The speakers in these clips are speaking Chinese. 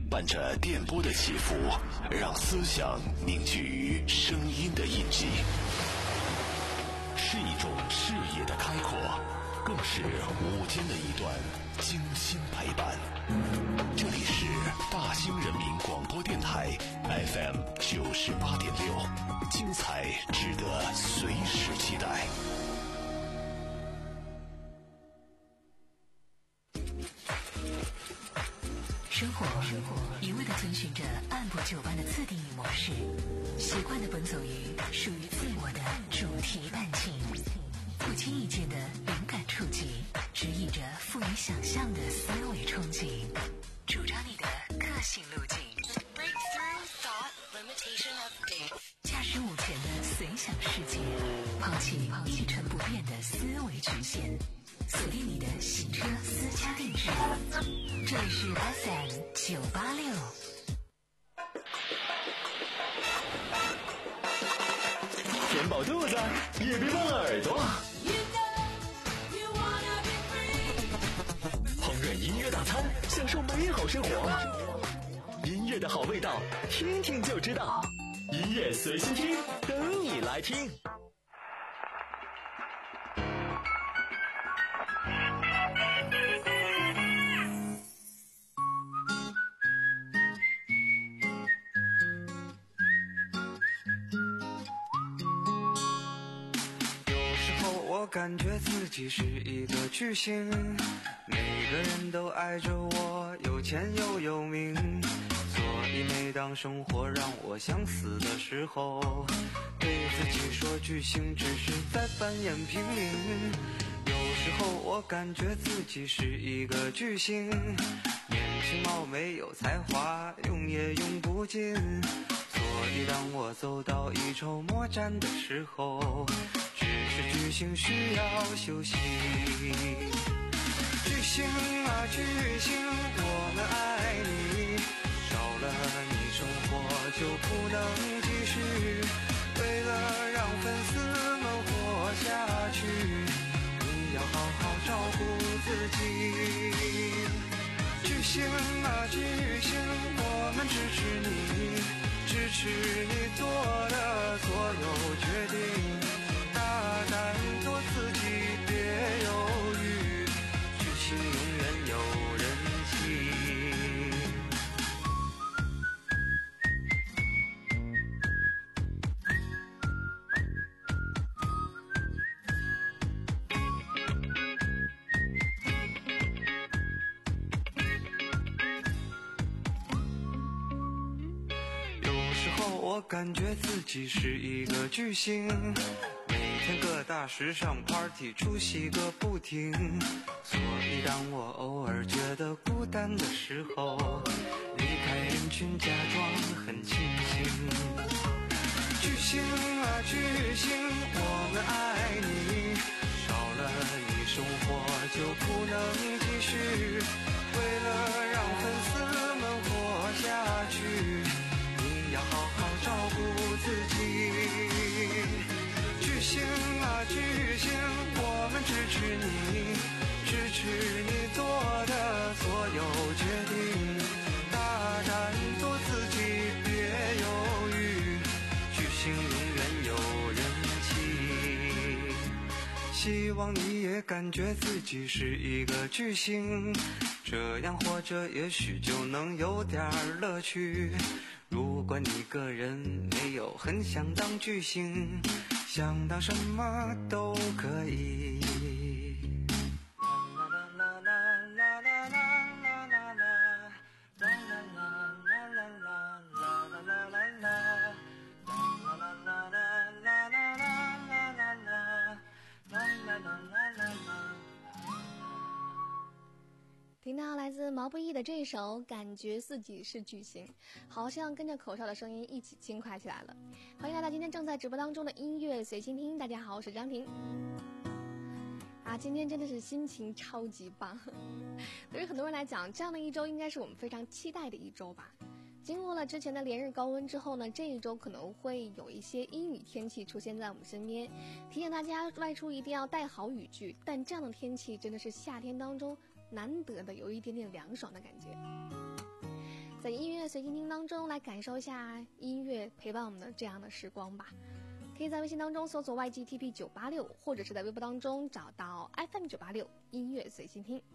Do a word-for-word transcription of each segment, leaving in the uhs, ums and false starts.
伴着电波的起伏，让思想凝聚于声音的印记，是一种视野的开阔，更是午间的一段精心陪伴。这里是大兴人民广播电台 F M 九十八点六，精彩值得随时期待。 生活一味地遵循着按部就班的自定义模式，习惯地奔走于属于自我的主题伴情，不经意间的灵感触及，指引着赋予想象的思维憧憬，主张你的个性路径。驾驶午前的随想世界，抛弃一成不变的思维局限，锁定你的行车私家定制。这里是 F M 九八六。 填饱肚子，也别忘了耳朵。烹饪音乐大餐，享受美好生活。音乐的好味道，听听就知道。音乐随心听，等你来听。 我感觉自己是一个巨星，每个人都爱着我，有钱又有名，所以每当生活让我想死的时候，对自己说巨星只是在扮演平民。有时候我感觉自己是一个巨星，年轻貌美有才华，用也用不尽，所以当我走到一筹莫展的时候，只是巨星需要休息。巨星啊巨星，我们爱你，少了你生活就不能继续，为了让粉丝们活下去，你要好好照顾自己。巨星啊巨星，我们支持你，支持你做的所有决定，大胆做自己，别犹豫，巨星永远有人气。有时候我感觉自己是一个巨星，每天各大时尚 party 出席个不停，所以当我偶尔觉得孤单的时候，离开人群假装很清醒。巨星啊巨星，我们爱你，少了你生活就不能继续，为了让粉丝们活下去，你要好好照顾自己。巨星啊巨星，我们支持你，支持你做的所有决定，大胆做自己，别犹豫，巨星永远有人气。希望你也感觉自己是一个巨星，这样活着也许就能有点乐趣。如果你个人没有很想当巨星，想当什么都可以。 听到来自毛不易的这首《感觉自己是巨星》，好像跟着口哨的声音一起轻快起来了。欢迎来到今天正在直播当中的音乐随心听，大家好，我是张婷。啊，今天真的是心情超级棒。对于很多人来讲，这样的一周应该是我们非常期待的一周吧。经过了之前的连日高温之后呢，这一周可能会有一些阴雨天气出现在我们身边，提醒大家外出一定要带好雨具。但这样的天气真的是夏天当中难得的有一点点凉爽的感觉。 在音乐随心听当中来感受一下音乐陪伴我们的这样的时光吧。可以在微信当中搜索 Y G T P 九八六，或者是在微博当中找到 F M 九八六音乐随心听。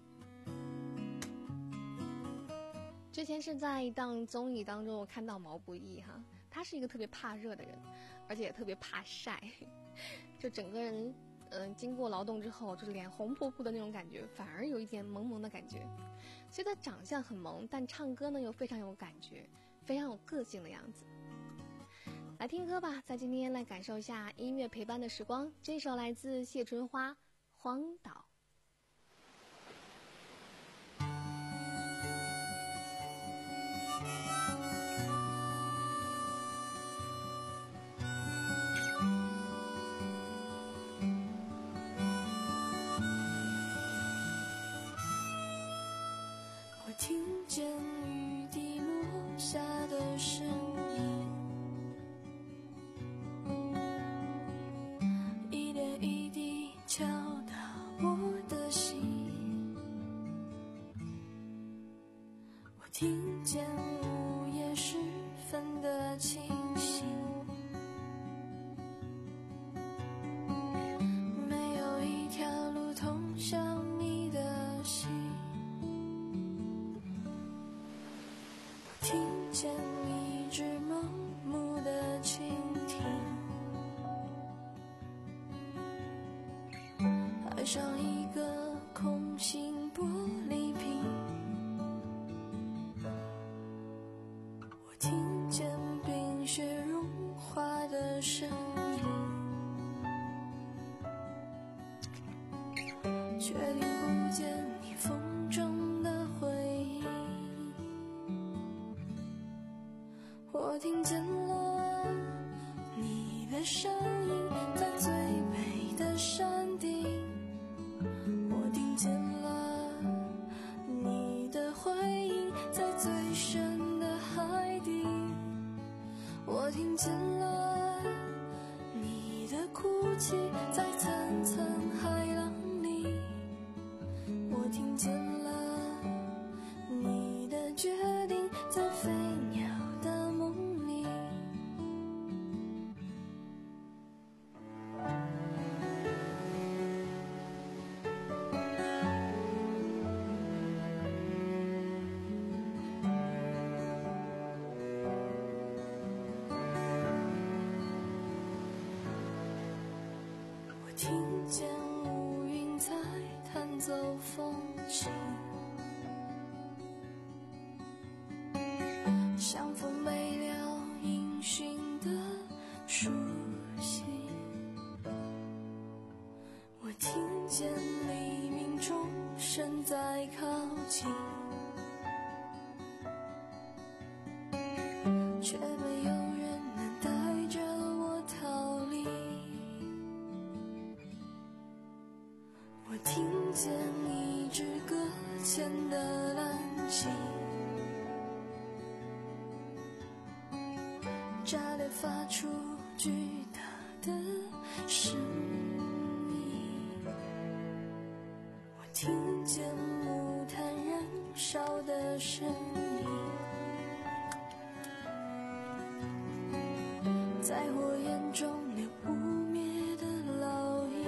之前是在一档综艺当中我看到毛不易哈，他是一个特别怕热的人，而且也特别怕晒，就整个人嗯、呃，经过劳动之后就是脸红扑扑的那种感觉，反而有一点萌萌的感觉。所以他长相很萌，但唱歌呢又非常有感觉，非常有个性的样子。来听歌吧，在今天来感受一下音乐陪伴的时光。这首来自谢春花《荒岛》。 我听见雨滴落下的声音，一点一滴敲打我的心。我听见午夜时分的清醒，没有一条路通向你的心。听见一只盲目的蜻蜓，爱上一个空心玻璃瓶。我听见冰雪融化的声音，却听不见你风中的回音。我听见了你的声音，在最美的山顶。我听见了你的回音，在最深的海底。我听见了你的哭泣，在层层海浪里。我听见了你的决定，在飞鸟的梦里。我听见乌云在弹奏风琴，像风没了音讯的书信。我听见黎明钟声在靠近，却没有人能带着我逃离。我听见一支搁浅的蓝鲸，炸裂发出巨大的声音。我听见木炭燃烧的声音，在火焰中留不灭的烙印。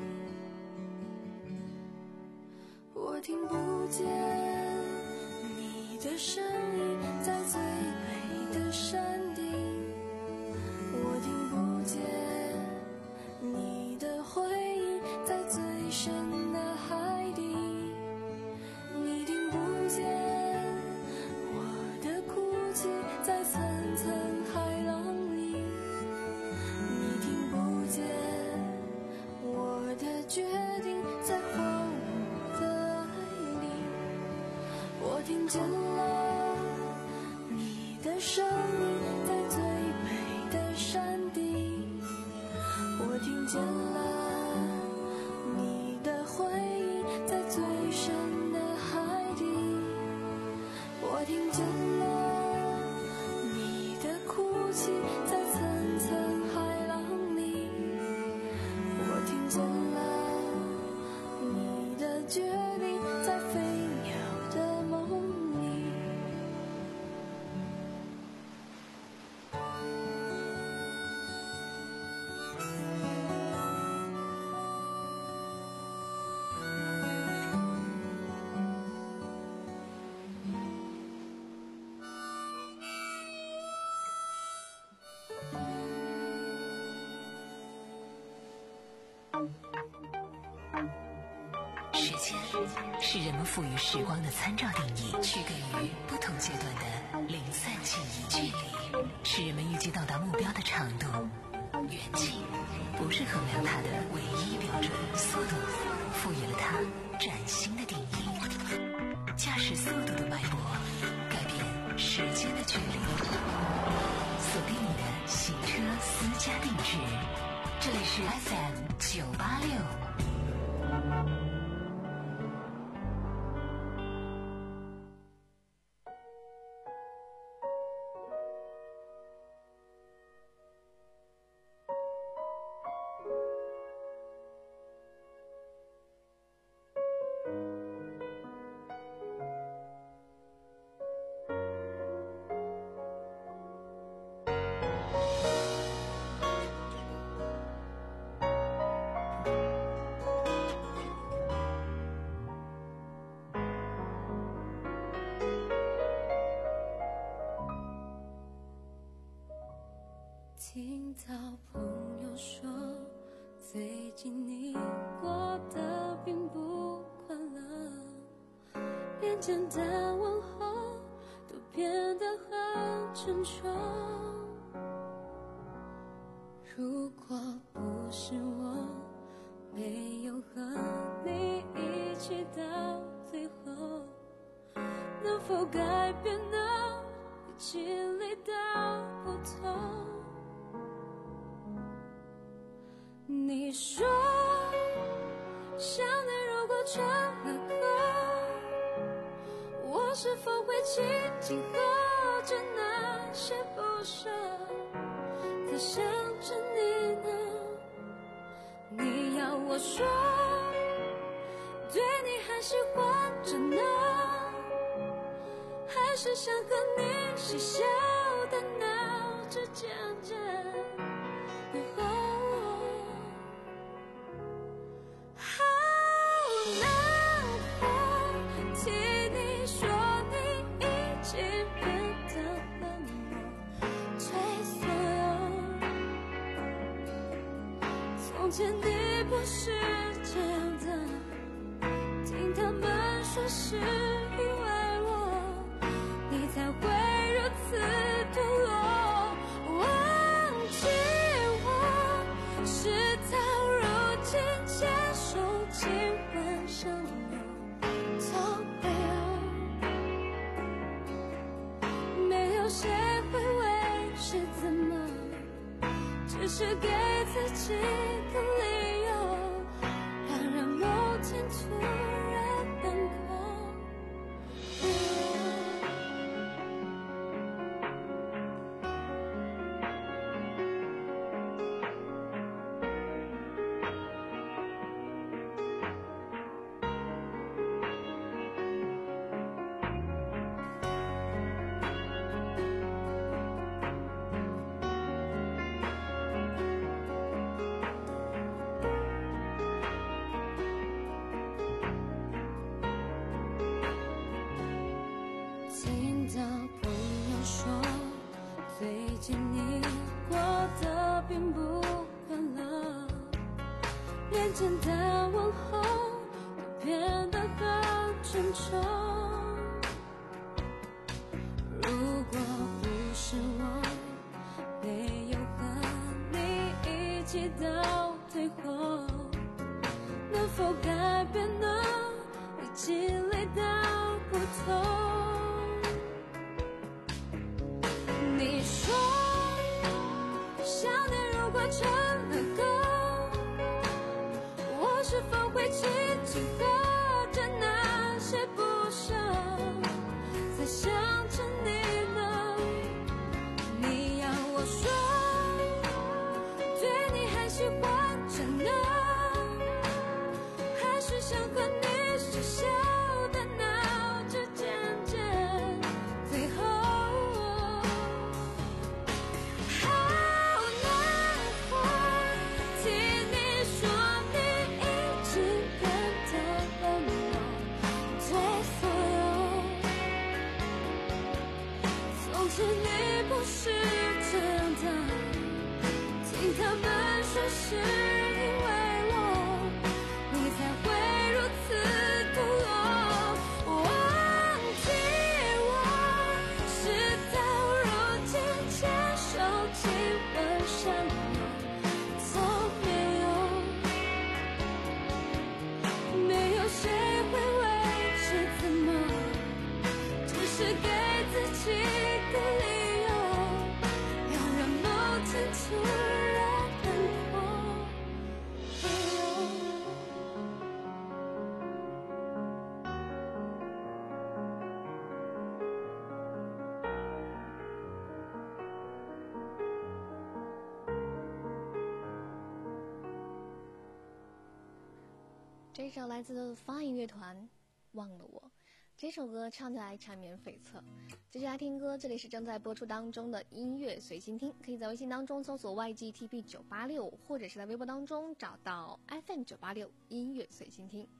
我听不见你的声音，在最美的山顶。我听不见你的回音，在最深的海底。你听不见我的哭泣，在层层海浪里。你听不见我的决定，在荒芜的爱里。我听见了你的声音，在最美的山顶。我听见了你的回音，在最深的海底。我听见了你的哭泣，在层层海浪里。我听见了你的决定，在飞鸟的梦里。 时间是人们赋予时光的参照定义，区隔于不同阶段的零散记忆。距离是人们预计到达目标的长度，远近不是衡量它的唯一标准，速度赋予了它崭新的定义。驾驶速度的脉搏改变时间的距离，锁定你的行车私家定制，这里是 F M 九八六。 听到朋友说，最近你过得并不快乐，连简单问候都变得很沉重。如果不是我没有和你一起到最后，能否改变呢？你经历到不同。你说想念如果成了歌，我是否会轻轻和着那些不舍，在想着你呢？你要我说对你还喜欢着呢，还是想和你嬉笑的闹着渐渐以后，好难过，听你说你已经变得冷漠，退缩。从前你不是这样的，听他们说是因为我，你才会如此堕落。忘记我，事到如今牵手今晚上路都没有，没有谁会为是怎么，只是给自己个理由，让人某天突然难过。听到朋友说，最近你过得并不快乐，连简单问候都变得很沉重。如果不是我没有和你一起到最后，能否改变呢？你经历到不同。你说想念如果成了歌，我是否会轻轻和着那些不舍，在想着你呢？你要我说对你还喜欢着呢，还是想和你嬉笑的闹着渐渐最后，好难过，听你说你已经变得冷漠，退缩。从前你不是这样的，听他们说是因为我，你才会如此是给自己的理由，要让某天突然灯火回流。 这首来自发音乐团《忘了我》，这首歌唱起来缠绵悱恻。继续来听歌，这里是正在播出当中的音乐随心听，可以在微信当中搜索 Y G T B 九八六，或者是在微博当中找到 F M 九八六音乐随心听。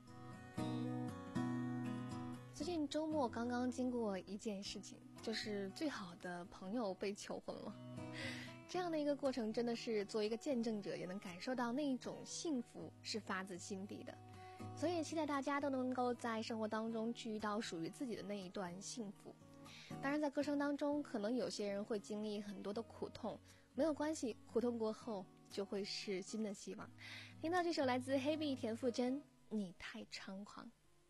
最近周末刚刚经过一件事情，就是最好的朋友被求婚了。这样的一个过程真的是作为一个见证者，也能感受到那一种幸福是发自心底的。所以期待大家都能够在生活当中去遇到属于自己的那一段幸福。当然在歌声当中可能有些人会经历很多的苦痛，没有关系，苦痛过后就会是新的希望。听到这首来自黑碧田馥甄，你太猖狂。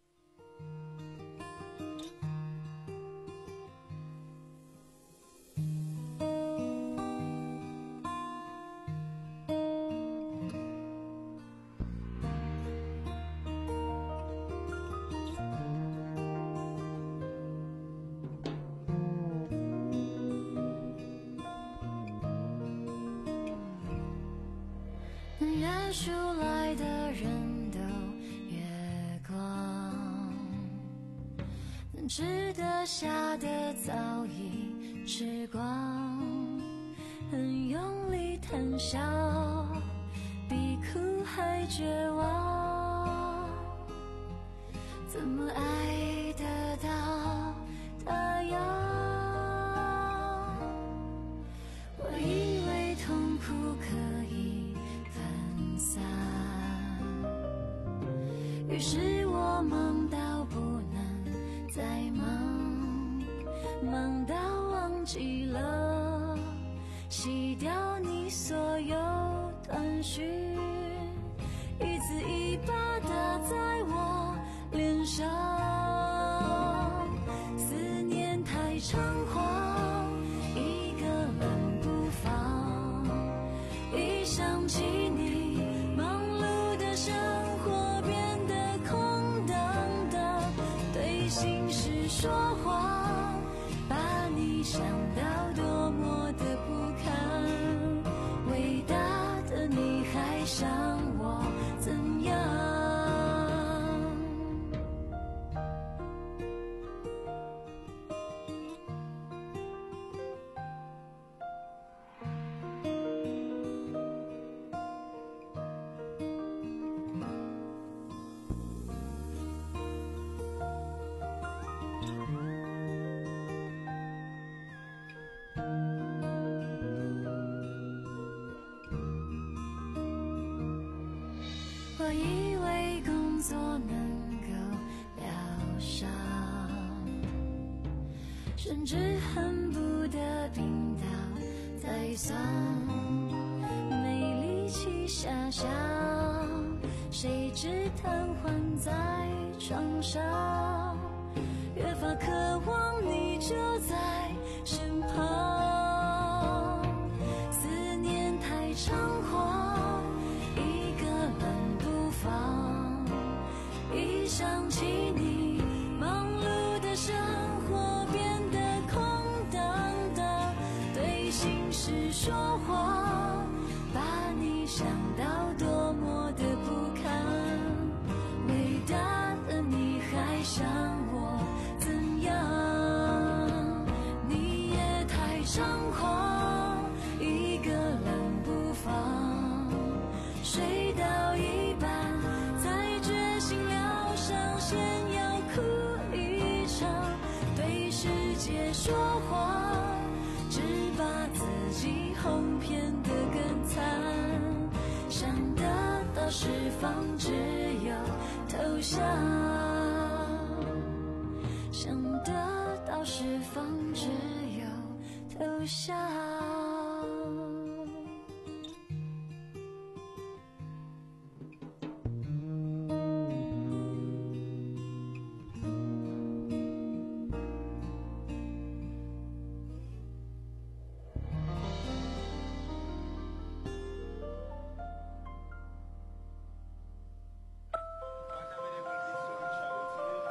认出来的人都月光，能吃得下的早已吃光，很用力谈笑，比哭还绝望，怎么爱得到他要？我以为痛苦可以分散，于是我忙到不能再忙，忙到忘记了洗掉你所有短讯，一字一巴打在我脸上，思念太猖狂，一个人不放，一想起你忙碌的生活变得空荡荡，对心事说谎，把你想到多么的不堪，伟大的你还想我怎样？我以为工作能够疗伤，甚至恨不得病倒再算，没力气遐想，谁知瘫痪在床上，越发渴望你就在身旁，思念太猖狂，一个人不放，一想起你忙碌的生活变得空荡荡，对心事说谎，把你想到多么的不堪，伟大的你还想我怎样？你也太猖狂，一个人不放，睡到一半才决心疗伤，先要哭一场，对世界说谎，只把自己哄骗得更惨，想得到释放只有投降，想得到释放只有投降。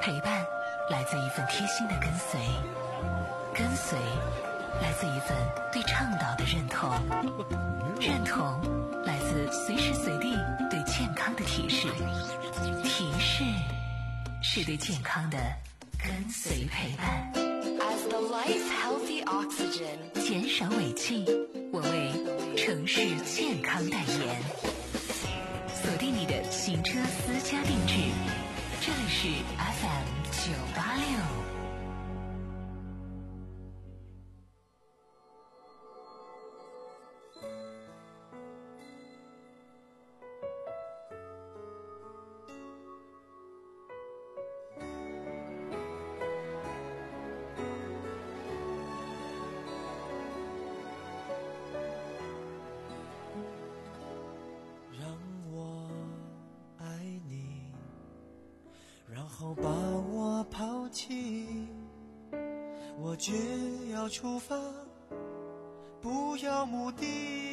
陪伴来自一份贴心的跟随，跟随来自一份对倡导的认同，认同来自随时随地对健康的提示，提示是对健康的跟随陪伴。 As the life healthy oxygen， 减少尾气，我为城市健康代言。锁定你的行车私家定制，这里是 F M 九八六。 把我抛弃，我却要出发，不要目的。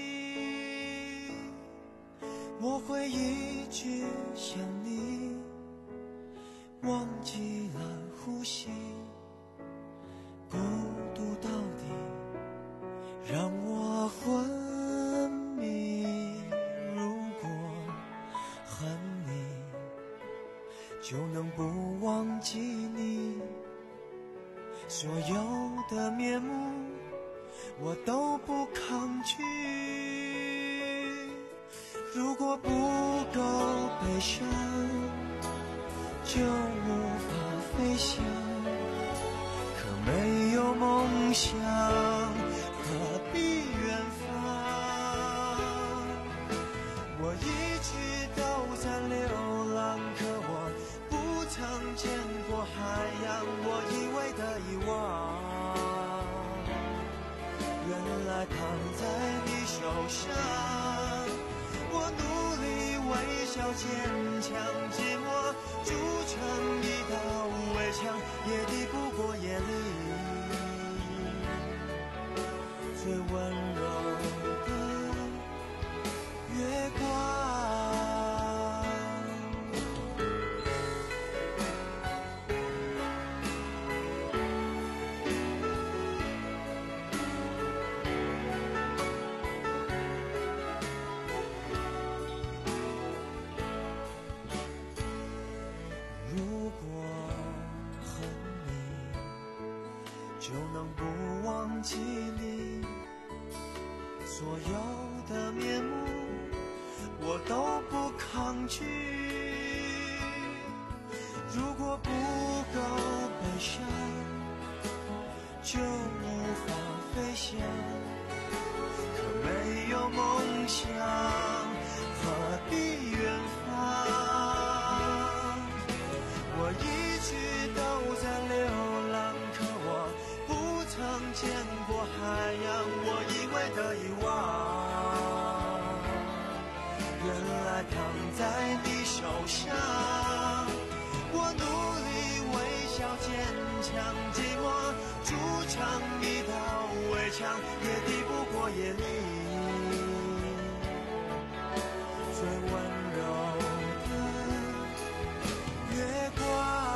我会一直想你，忘记了呼吸，孤独到底让我昏迷。如果恨你，就能不忘记你，所有的面目我都不抗拒。如果不够悲伤，就无法飞翔。可没有梦想，何必远方？我一直都在流浪，可我不曾见过海洋，我以为的遗忘，原来躺在你手上。我努力微笑坚强，寂寞筑成一道围墙，也抵不过夜里最温柔的月光。就能不忘记你，所有的面目我都不抗拒。如果不够悲伤，就无法飞翔。可没有梦想，何必远方？我一直都在流浪，可我曾见过海洋，我以为的遗忘，原来躺在你手上。我努力微笑坚强，寂寞筑成一道围墙，也抵不过夜里最温柔的月光。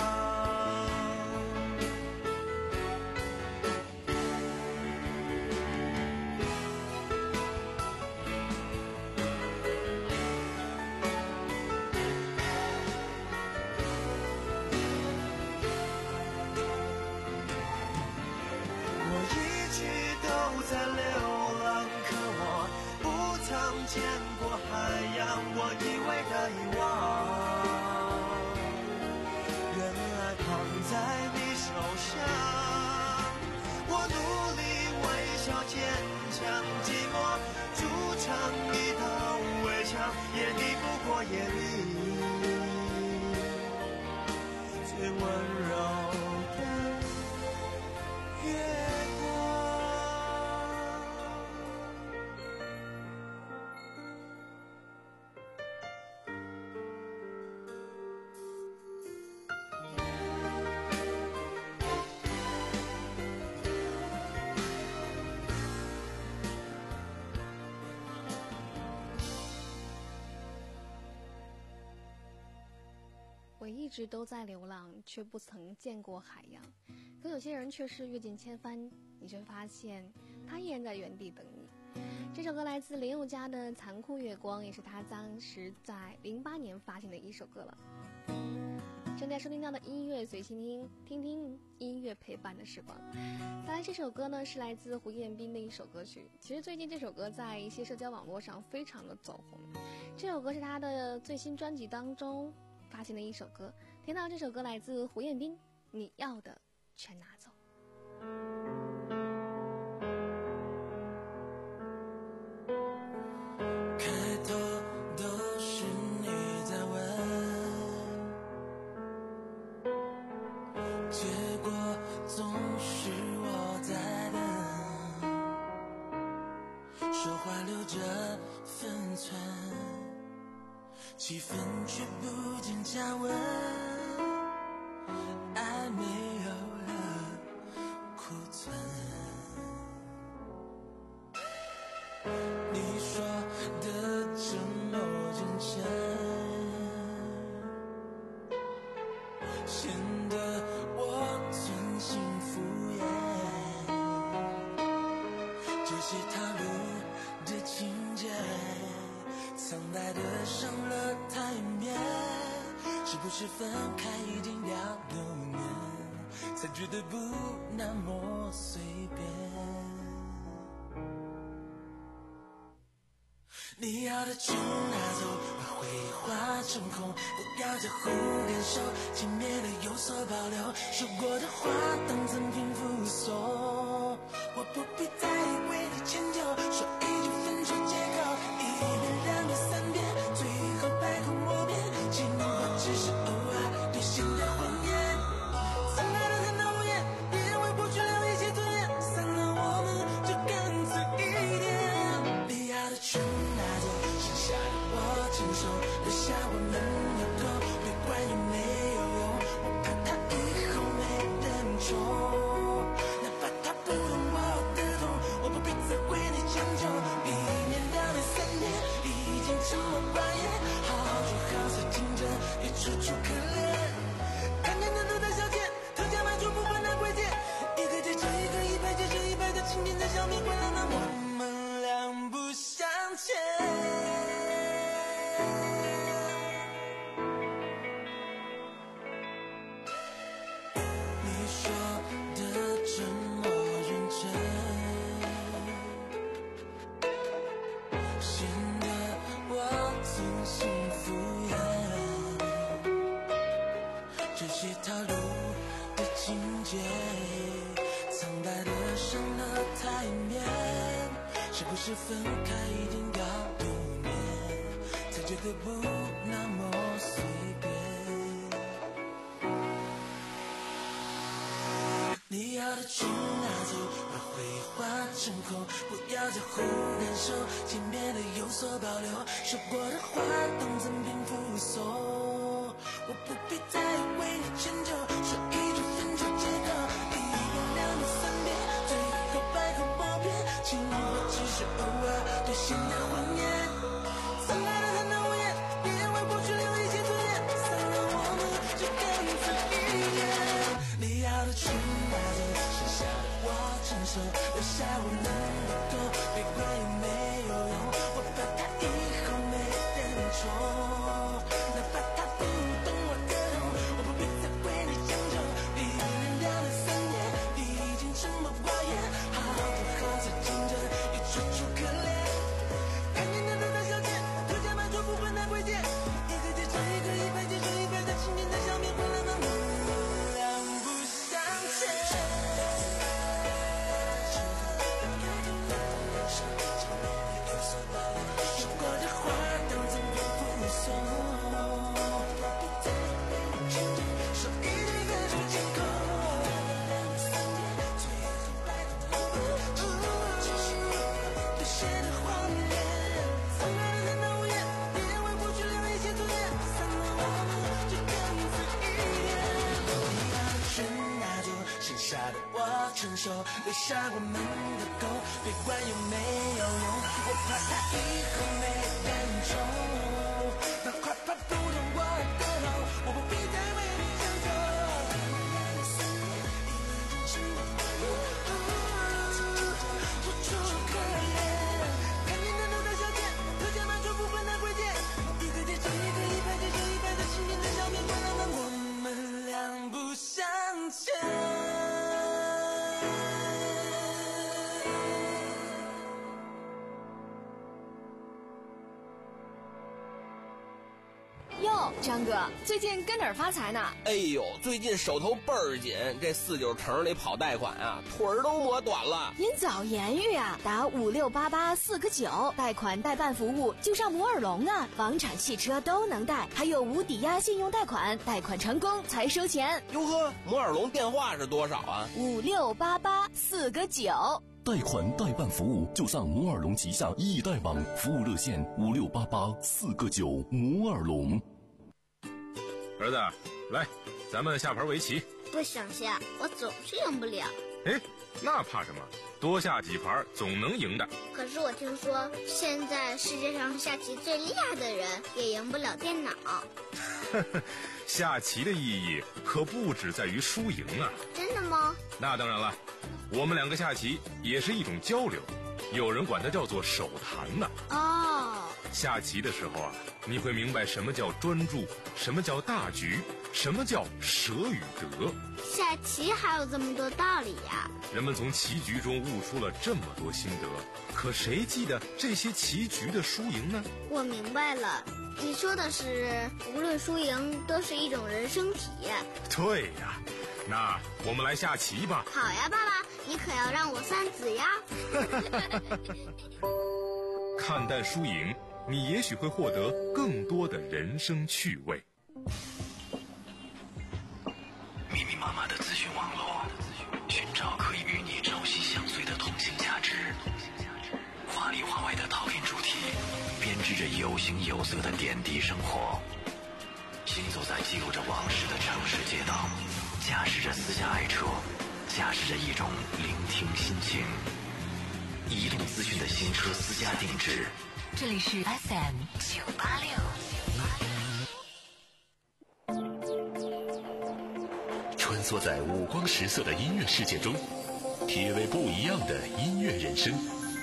在流浪，可我不曾见过海洋，我以为的遗忘，原来躺在你手上。我努力微笑坚强，寂寞筑成一道围墙，也抵不过夜里最温柔的月光。 直都在流浪，却不曾见过海洋。可有些人却是阅尽千帆，你却发现他依然在原地等你。这首歌来自林宥嘉的《残酷月光》，也是他当时在零八年发行的一首歌了。正在收听到的音乐随心听，听听音乐陪伴的时光。再来这首歌呢，是来自胡彦斌的一首歌曲。其实最近这首歌在一些社交网络上非常的走红。这首歌是他的最新专辑当中发行的一首歌。听到这首歌来自胡彦斌，你要的全拿走。 开头都是你在问，结果总是我在等，说话留着分寸，气氛却不见加温，爱没有了库存。你说的沉默真诚，显得我存心敷衍，这些套路的情节苍白的上了台面，是不是分开已经要六年，才觉得不那么随便。你要的全拿走，把回忆化成空，不要在乎感受，轻蔑的有所保留，说过的话当赠品附送，我不必再为你迁就，说一句分手借口，一遍两遍三遍，最后百口莫辩，情话只是偶尔兑现的谎言，散了的很讨厌，别为过去留一些尊严，散了我们就干脆一点，你要的全拿走，剩下的我承受，留下我们的狗，别管有没有用，我怕他以后没人宠，哪怕他不懂我的痛，我不必再为你将就，一年两年三年已经沉默寡言，好说好色竞争也楚楚可怜，看见很多的小钱，特价卖出不管那贵贱，一个接着一个，一百接着一百的情节在消灭，快乐的我们两不相欠。你说的沉默认真，显得我存心敷衍，这些套路的情节苍白的上了台面，是不是分开一定要六年，才觉得不那么随便。你要的全拿走，把回忆化成空，不要在乎感受，轻蔑的有所保留，说过的话当赠品附送，我不必再为你迁就，说一句分手借口，一遍两遍三遍，最后百口莫辩，情话只是偶尔兑现的谎言，散了的很讨厌，别为过去留一些尊严，散了我们就干脆一点，你要的全拿走，剩下的我承受，留下我们的狗，别管有没有用，我怕他以后没人宠，哪怕他不懂我的痛，我不必再为你将就，一年两年三年已经沉默寡言，好多好色竞争也楚楚可怜，看见的都在消遣，特价卖出不管那贵贱，一个接着一个，一百接着一百的情节在消灭，快乐的我们两不相欠。说过的话当赠品附送，说一句分手借口，最后百口莫辩，兑现的谎言，苍白的很讨厌，别为过去留一些尊严，散了我们就干脆一点，你要的全拿走，剩下的我承受，留下我们的狗，别管有没有用，我怕他以后没人宠，哪怕他不懂我的痛，我不必再为哟，张哥，最近跟哪儿发财呢？ 哎呦，最近手头倍儿紧，这四九城里跑贷款啊，腿儿都磨短了。 您早言语啊，打五六八八四个九，贷款代办服务就上摩尔龙啊，房产、汽车都能贷，还有无抵押信用贷款，贷款成功才收钱。 哟呵，摩尔龙电话是多少啊？ 五六八八四个九。 贷款代办服务就上摩尔龙旗下易贷网，服务热线五六八八四个九。摩尔龙。 儿子，来，咱们下盘围棋。 不想下，我总是赢不了。 哎，那怕什么？多下几盘总能赢的。 可是我听说，现在世界上下棋最厉害的人也赢不了电脑。 下棋的意义可不只在于输赢啊。 真的吗？ 那当然了，我们两个下棋也是一种交流，有人管它叫做手谈呢。 哦， 下棋的时候啊，你会明白什么叫专注，什么叫大局，什么叫舍与得。 下棋还有这么多道理呀！ 人们从棋局中悟出了这么多心得，可谁记得这些棋局的输赢呢？ 我明白了，你说的是无论输赢都是一种人生体验。 对呀，那我们来下棋吧。 好呀，爸爸，你可要让我三子呀。 看淡输赢，你也许会获得更多的人生趣味。 密密麻麻的资讯网络，寻找可以与你朝夕相随的通信价值。华里华外的陶片主题，编织着有形有色的点滴生活。行走在记录着往事的城市街道，驾驶着私家爱车，驾驶着一种聆听心情。移动资讯的新车私家定制。 这里是 F M 九八六。 穿梭在五光十色的音乐世界中，体味不一样的音乐人生。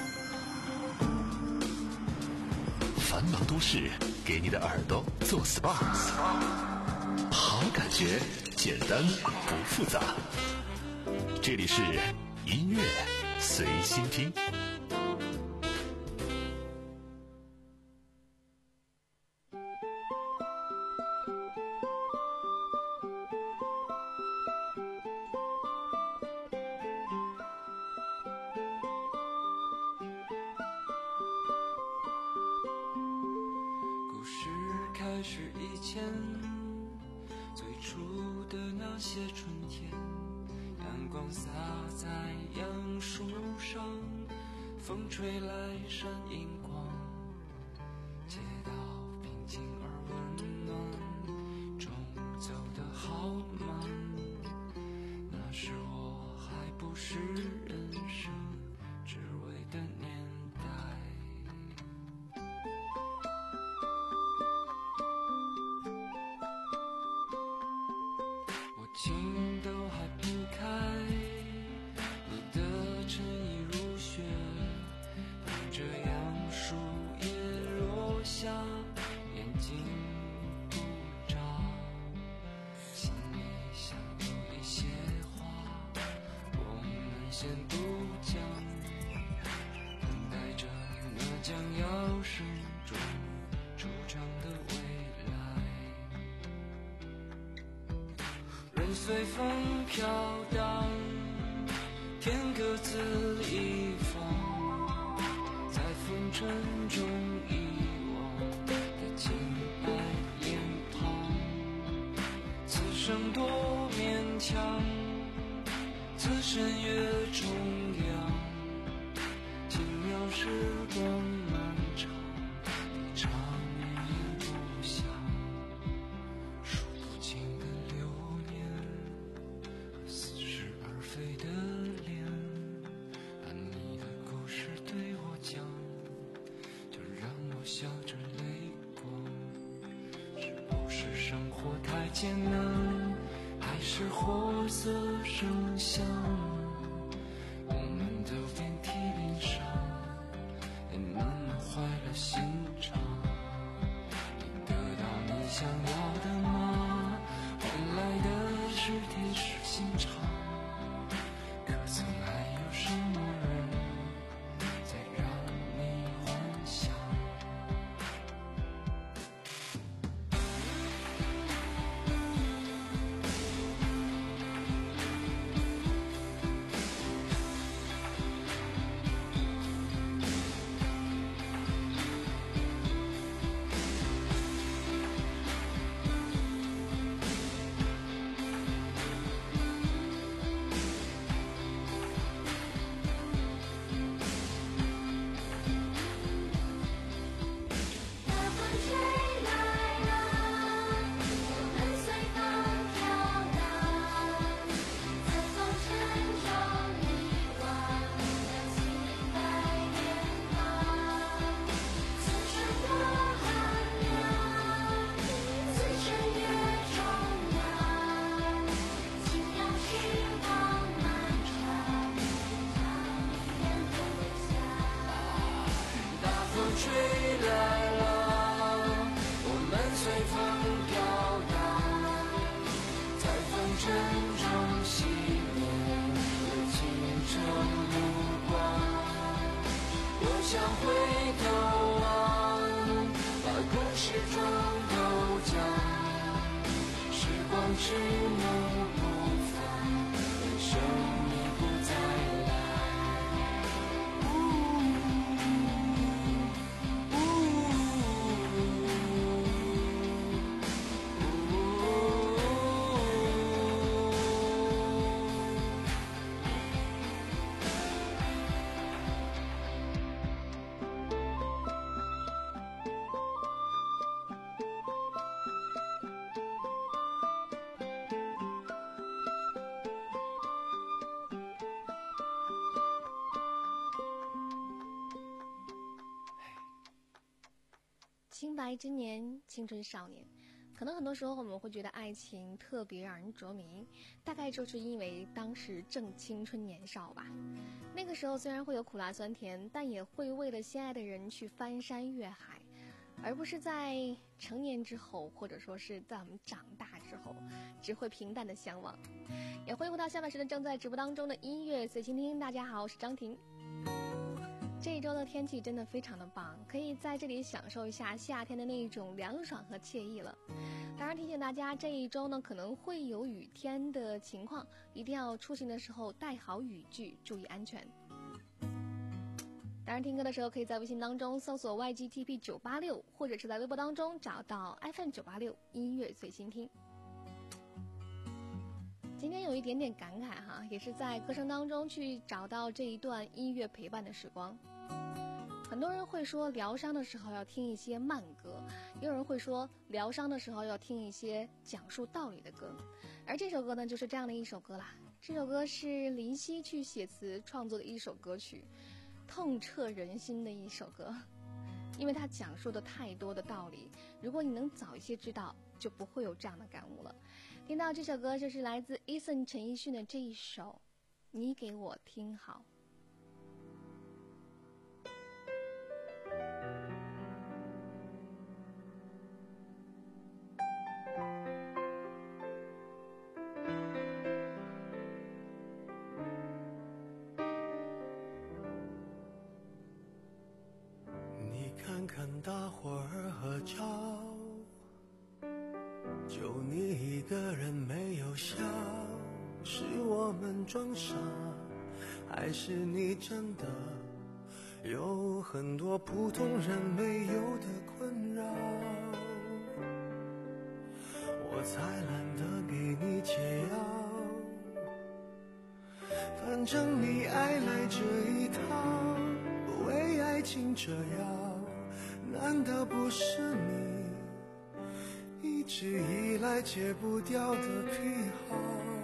繁忙都市给你的耳朵做 S P A， 好感觉，简单不复杂。这里是音乐随心听。 故事开始以前，最初的那些春天，阳光洒在杨树上，风吹来闪银光，街道平静而温暖，钟走得好慢，那时我还不是人生只为的年代。我情都还不开，你的衬衣如雪，等着杨树叶落下，眼睛不眨，心里想有一些话，我们先不讲，等待着那将要伸出惆怅的未来。任随风飘荡，天各自一方，在风尘中遗忘的清白脸庞，此生多勉强，此身越重要，轻描时光漫长，一场也不想，数不清的流年和似是而非的脸，把你的故事对我讲，就让我笑着泪光。是不是生活太艰难，还是活色生香？我们都遍体鳞伤，也慢慢坏了心肠。你得到你想要的吗？换来的是铁石心肠。可曾还有什么人在让你幻想？ 吹来了，我们随风飘荡，在风尘中熄灭了清澈目光。我想回头望，把故事装都讲，时光之路不放，人生已不再来。 清白之年，青春少年，可能很多时候我们会觉得爱情特别让人着迷，大概就是因为当时正青春年少吧。那个时候虽然会有苦辣酸甜，但也会为了心爱的人去翻山越海，而不是在成年之后，或者说是在我们长大之后，只会平淡的相望。也回顾到下半时段正在直播当中的音乐随心听。大家好，我是张婷。这一周的天气真的非常的棒，可以在这里享受一下夏天的那一种凉爽和惬意了。当然提醒大家，这一周呢可能会有雨天的情况，一定要出行的时候带好雨具，注意安全。当然听歌的时候可以在微信当中搜索 Y G T P 九八六， 或者是在微博当中找到 F M 九八六 音乐随心听。今天有一点点感慨哈，也是在歌声当中去找到这一段音乐陪伴的时光。很多人会说疗伤的时候要听一些慢歌，也有人会说疗伤的时候要听一些讲述道理的歌，而这首歌呢就是这样的一首歌啦。这首歌是林夕去写词创作的一首歌曲，痛彻人心的一首歌，因为它讲述的太多的道理，如果你能早一些知道，就不会有这样的感悟了。听到这首歌就是来自 Eason 陈奕迅的这一首你给我听好。 你看看大伙儿合照，就你一个人没有笑，是我们装傻，还是你真的有很多普通人没有的困扰？我才懒得给你解药，反正你爱来这一套，为爱情折腰，难道不是你一直以来戒不掉的癖好？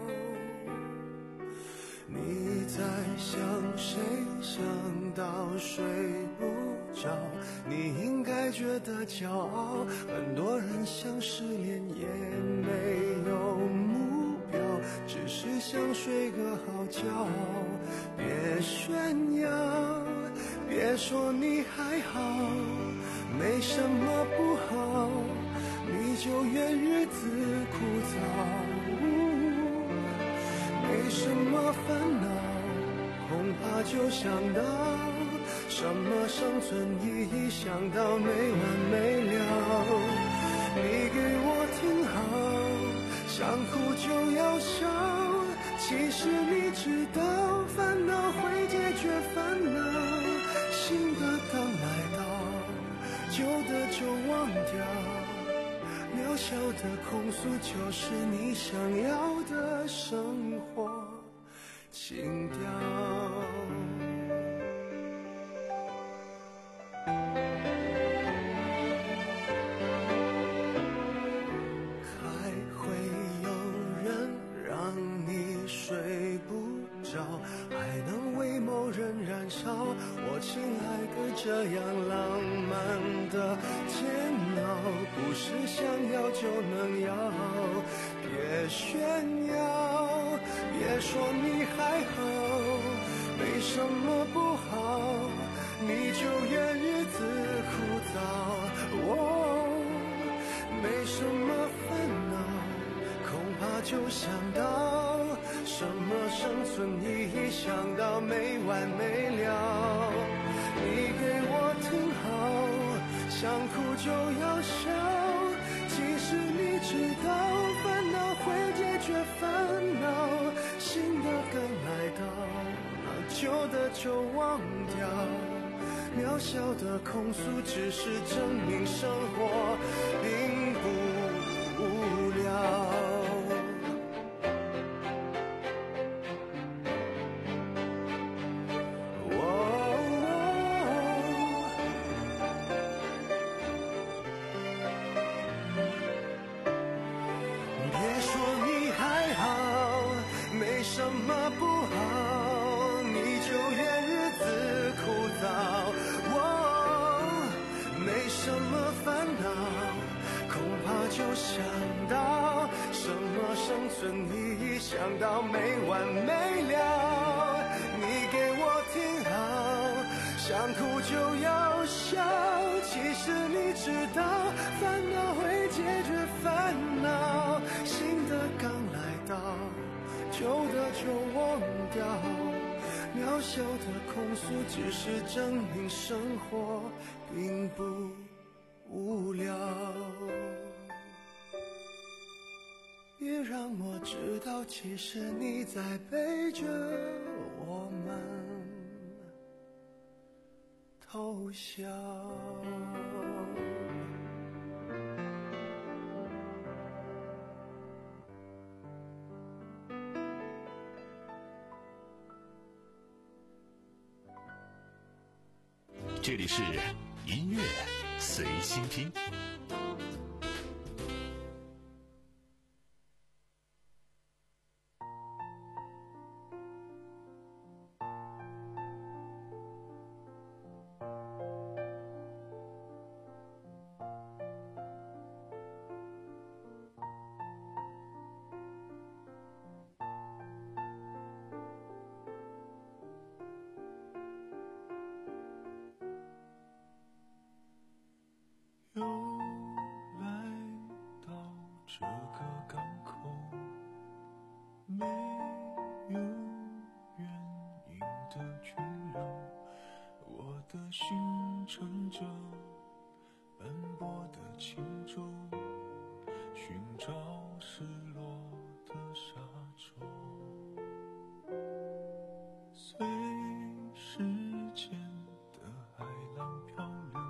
你在想谁，想到睡不着，你应该觉得骄傲。很多人想失恋也没有目标，只是想睡个好觉。别炫耀，别说你还好，没什么不好，你就怨日子枯燥，没什么烦恼，恐怕就想到什么生存意义，想到没完没了。你给我听好，想哭就要笑，其实你知道烦恼会解决烦恼，新的刚来到，旧的就忘掉，渺小的控诉就是你想要的生活情调。还会有人让你睡不着，还能为某人燃烧，我亲爱的这样浪漫的煎熬，不是想要就能要。别炫耀，别说你还好，没什么不好，你就怨日子燥。哦，没什么烦恼，恐怕就想到什么生存意义，想到没完没了。你给我听好，想哭就要笑，其实你知道烦恼会解决烦恼，新的刚来到，旧的就忘掉，渺小的控诉只是证明生活并不无聊。什么不好，你就怨日子枯燥。哦，没什么烦恼，恐怕就想到什么生存意义，想到没完没了。你给我听好，想哭就要笑，其实你知道烦恼会解决烦恼，新的刚来到，旧的就忘掉，渺小的控诉只是证明生活并不无聊。别让我知道，其实你在背着我们偷笑。 这里是音乐随心听。 又来到这个港口，没有原因的倦扰，我的心乘着斑驳的轻舟，寻找失落的沙洲。随时间的海浪漂流，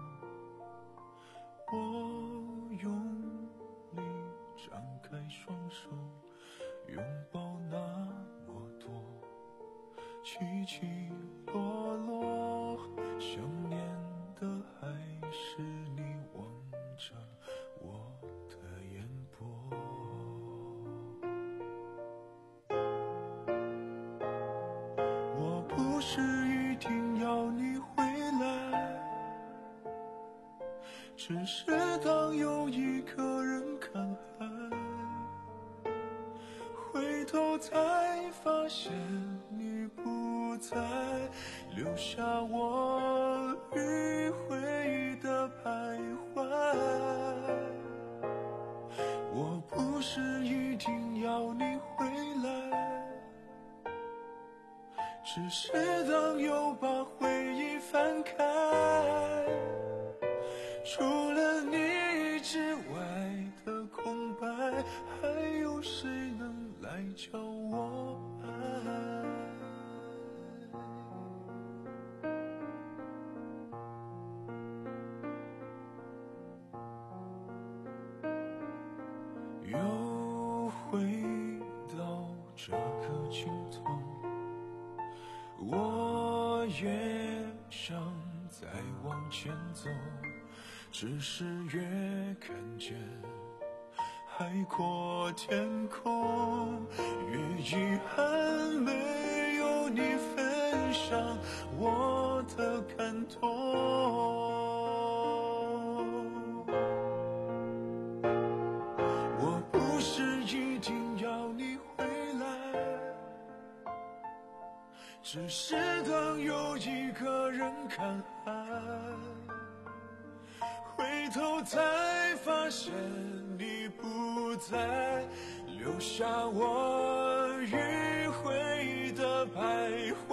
我用力张开双手，拥抱那么多起起落落，想念的还是你望着我的眼波。我不是一定要你回来，只是当有一个人看海，回头才发现你不在，留下我迂回的徘徊。我不是一定要你回来，只是当又把回忆翻开，除了你之外的空白，还有谁能来教我爱？又回到这个尽头，我也想再往前走，只是越看见海阔天空，越遗憾没有你分享我的感动。我不是一定要你回来，只是当有一个人看海， 头才发现你不在，留下我迂回的徘徊。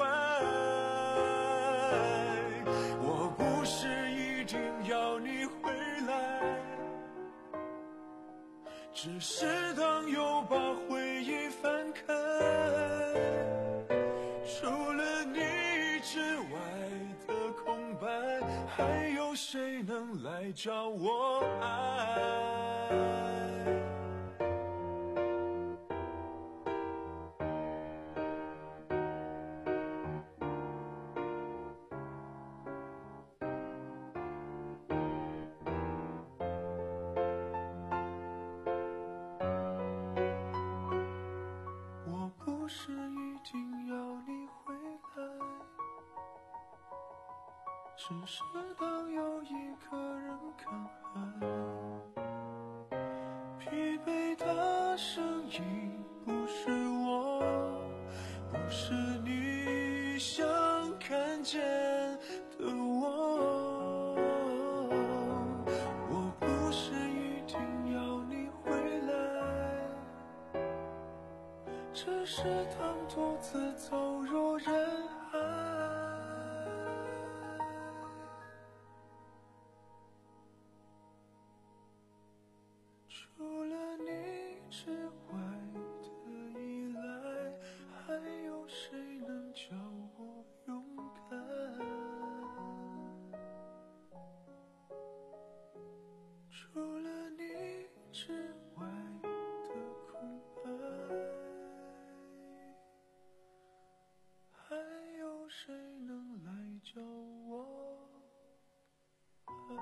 我不是一定要你回来，只是当又把回忆翻开，除了你之外的空白，还有谁能来找我爱？我不是一定要你回来，只是当有一个人看海，疲惫的声音不是我，不是你想看见的我。我不是一定要你回来，只是当独自走入人海，除了你之外的依赖，还有谁能叫我勇敢？除了你之外的空白，还有谁能来叫我爱？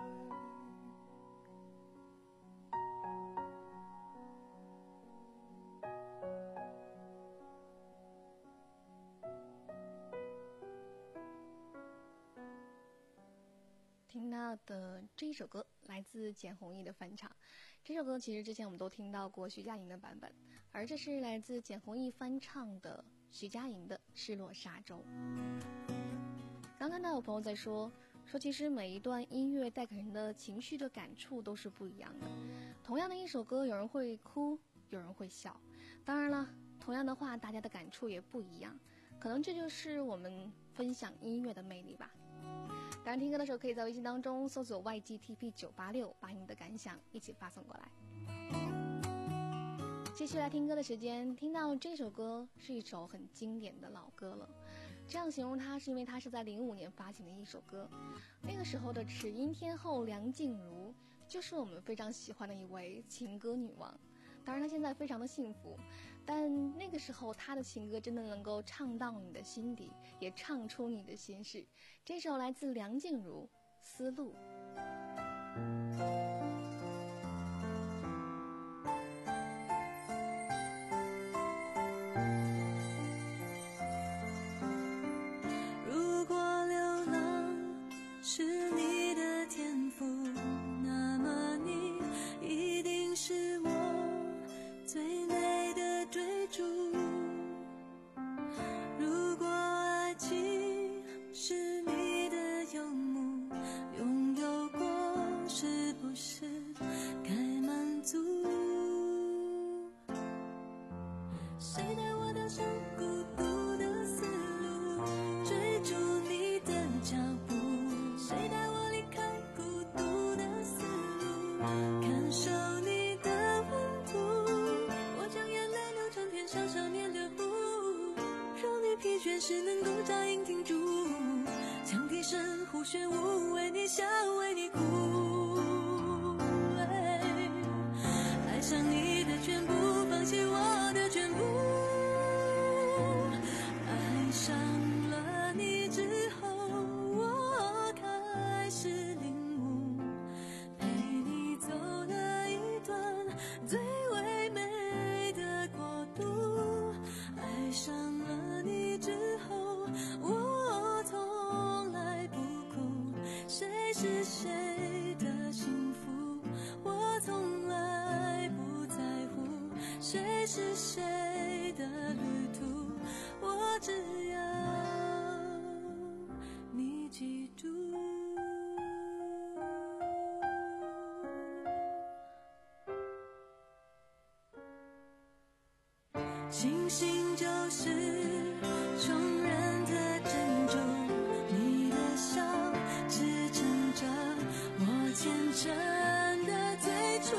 听到的这一首歌来自简弘毅的翻唱。这首歌其实之前我们都听到过徐佳莹的版本，而这是来自简弘毅翻唱的徐佳莹的《失落沙洲》。刚看到有朋友在说说其实每一段音乐带给人的情绪的感触都是不一样的，同样的一首歌，有人会哭，有人会笑，当然了，同样的话大家的感触也不一样，可能这就是我们分享音乐的魅力吧。当然听歌的时候可以在微信当中搜索 Y G T P 九八六， 把你的感想一起发送过来。继续来听歌的时间，听到这首歌是一首很经典的老歌了，这样形容它是因为它是在零五年发行的一首歌，那个时候的齿音天后梁静茹就是我们非常喜欢的一位情歌女王。当然她现在非常的幸福，但那个时候她的情歌真的能够唱到你的心底，也唱出你的心事。这首来自梁静茹《丝路》。 如果流浪是你的天赋，那么你一定是我最美的追逐。如果爱情是你的游牧，拥有过是不是该满足？谁带我踏上孤独的丝路，追逐你的脚步？谁带我离开孤独的丝路，感受你的温度？我将眼泪流成片，小小念的符，让你疲倦时能够扎营停住，将提神呼旋舞，为你笑为你哭。爱上你的全部，放弃我的全部。爱上了你之后，我开始领悟，陪你走了一段最唯美的国度。爱上了你之后，我从来不哭，谁是谁的幸福，我从来不在乎，谁是谁的旅途，我只要你记住。 星星就是众人的珍珠，你的笑支撑着我虔诚的最初。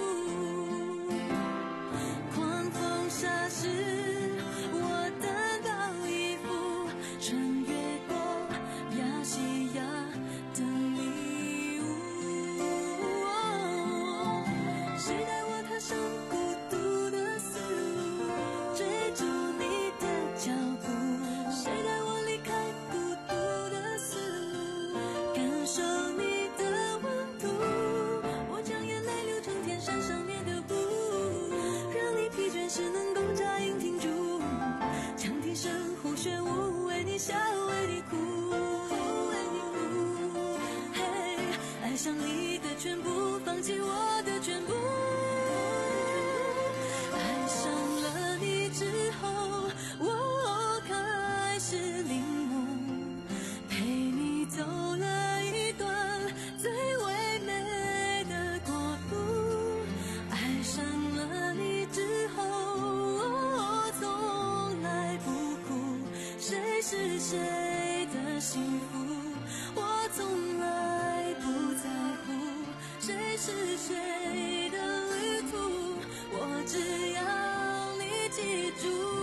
狂风沙时，我单刀一斧，穿越过亚细亚的迷雾。谁带我踏上孤独的丝路，追逐你的脚步？谁带我离开孤独的丝路，感受你的温度？我将眼泪流成天山上面的布，让你疲倦时能够扎营停住。羌笛声呼喧舞，为你笑，为你哭，为你哭。嘿，爱上你的全部，放弃我的全部。爱上了你之后，我开始领悟，陪你走了一段最唯美的国度。爱上了你之后，我从来不哭，谁是谁的幸福，我从来不在乎，谁是谁的旅途，我只要你记住。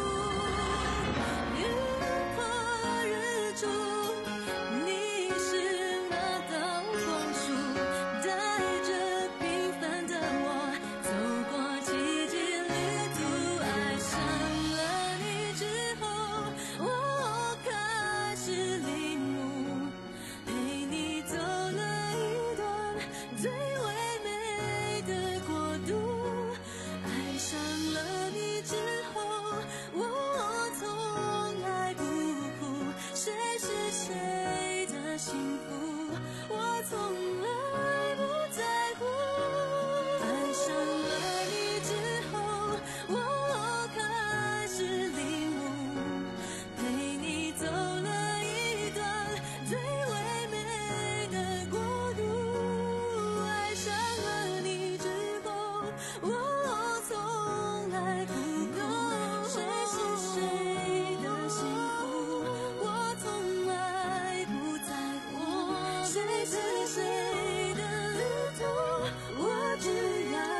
日落日出，你是那道光束，带着平凡的我走过奇迹旅途。爱上了你之后，我开始领悟，陪你走了一段最唯美的国度。爱上了你之后，我从来不哭，谁是谁的幸福，我从来不在乎。爱上了你之后，我开始领悟，陪你走了一段最唯美的国度。爱上了你之后，我从来不哭，谁是谁的幸福，我从来不在乎，谁是谁的旅途，我只要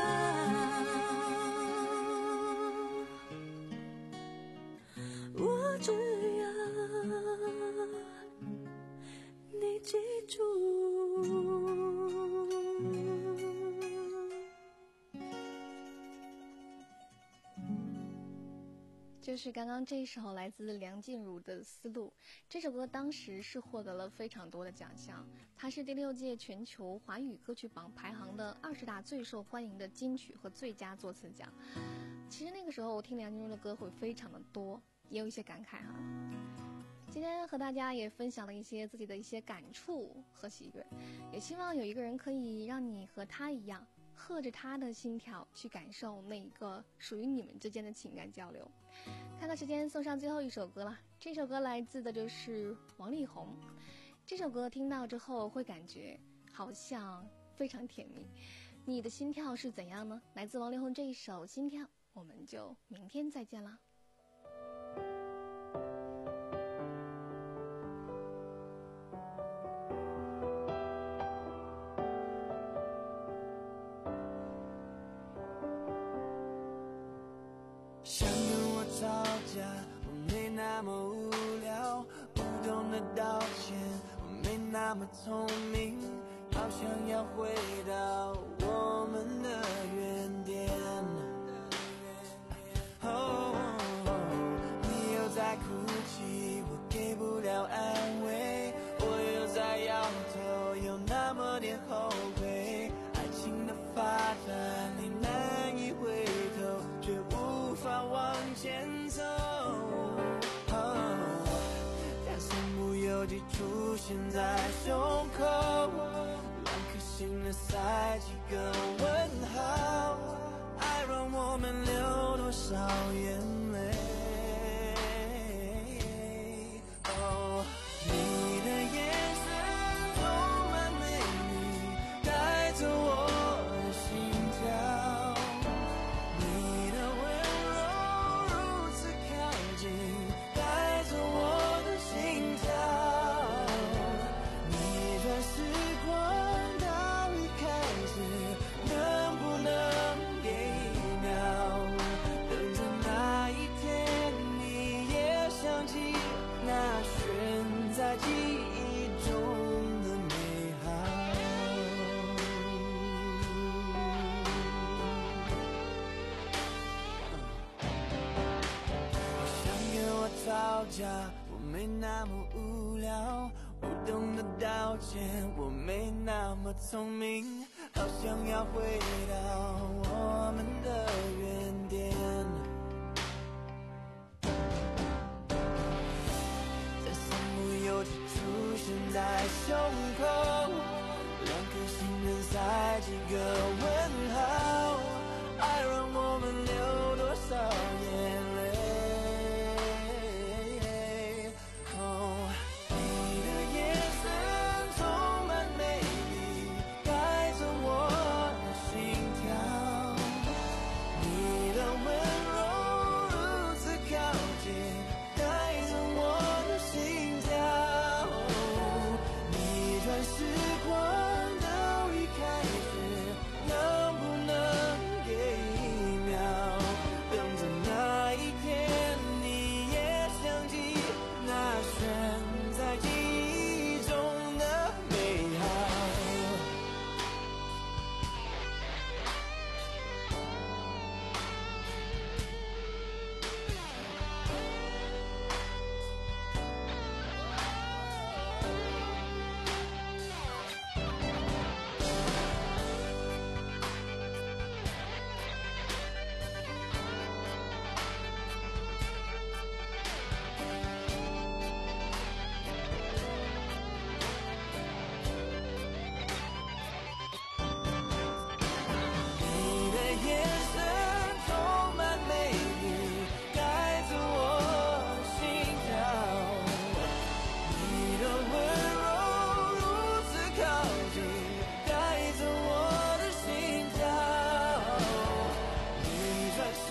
我只要你记住。 就是刚刚这一首来自梁静茹的《丝路》，这首歌当时是获得了非常多的奖项，它是第六届全球华语歌曲榜排行的二十大最受欢迎的金曲和最佳作词奖。其实那个时候我听梁静茹的歌会非常的多，也有一些感慨哈。今天和大家也分享了一些自己的一些感触和喜悦，也希望有一个人可以让你和他一样，和着他的心跳去感受那一个属于你们之间的情感交流。看看时间，送上最后一首歌了。这首歌来自的就是王力宏，这首歌听到之后会感觉好像非常甜蜜。你的心跳是怎样呢？来自王力宏这一首《心跳》，我们就明天再见啦。 想跟我吵架，我没那么无聊，不懂得道歉，我没那么聪明，好想要回到我们的原点。哦，你又在哭泣，我给不了安慰，我又在摇头，有那么点后悔。爱情的发展，你难以回头，却无法往前走。哦，但身不由己出现在胸口，两颗心的塞几个问号，爱让我们流多少眼泪。哦，你的眼神充满美丽，带走我的心跳，你的温柔如在记忆中的美好。好想跟我吵架，我没那么无聊，不懂得道歉，我没那么聪明，好想要回到我们的原点，在身不由己出现在胸口，两颗心能塞几个问号，爱让我们流多少眼泪。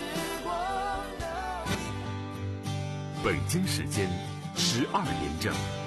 北京时间十二点整。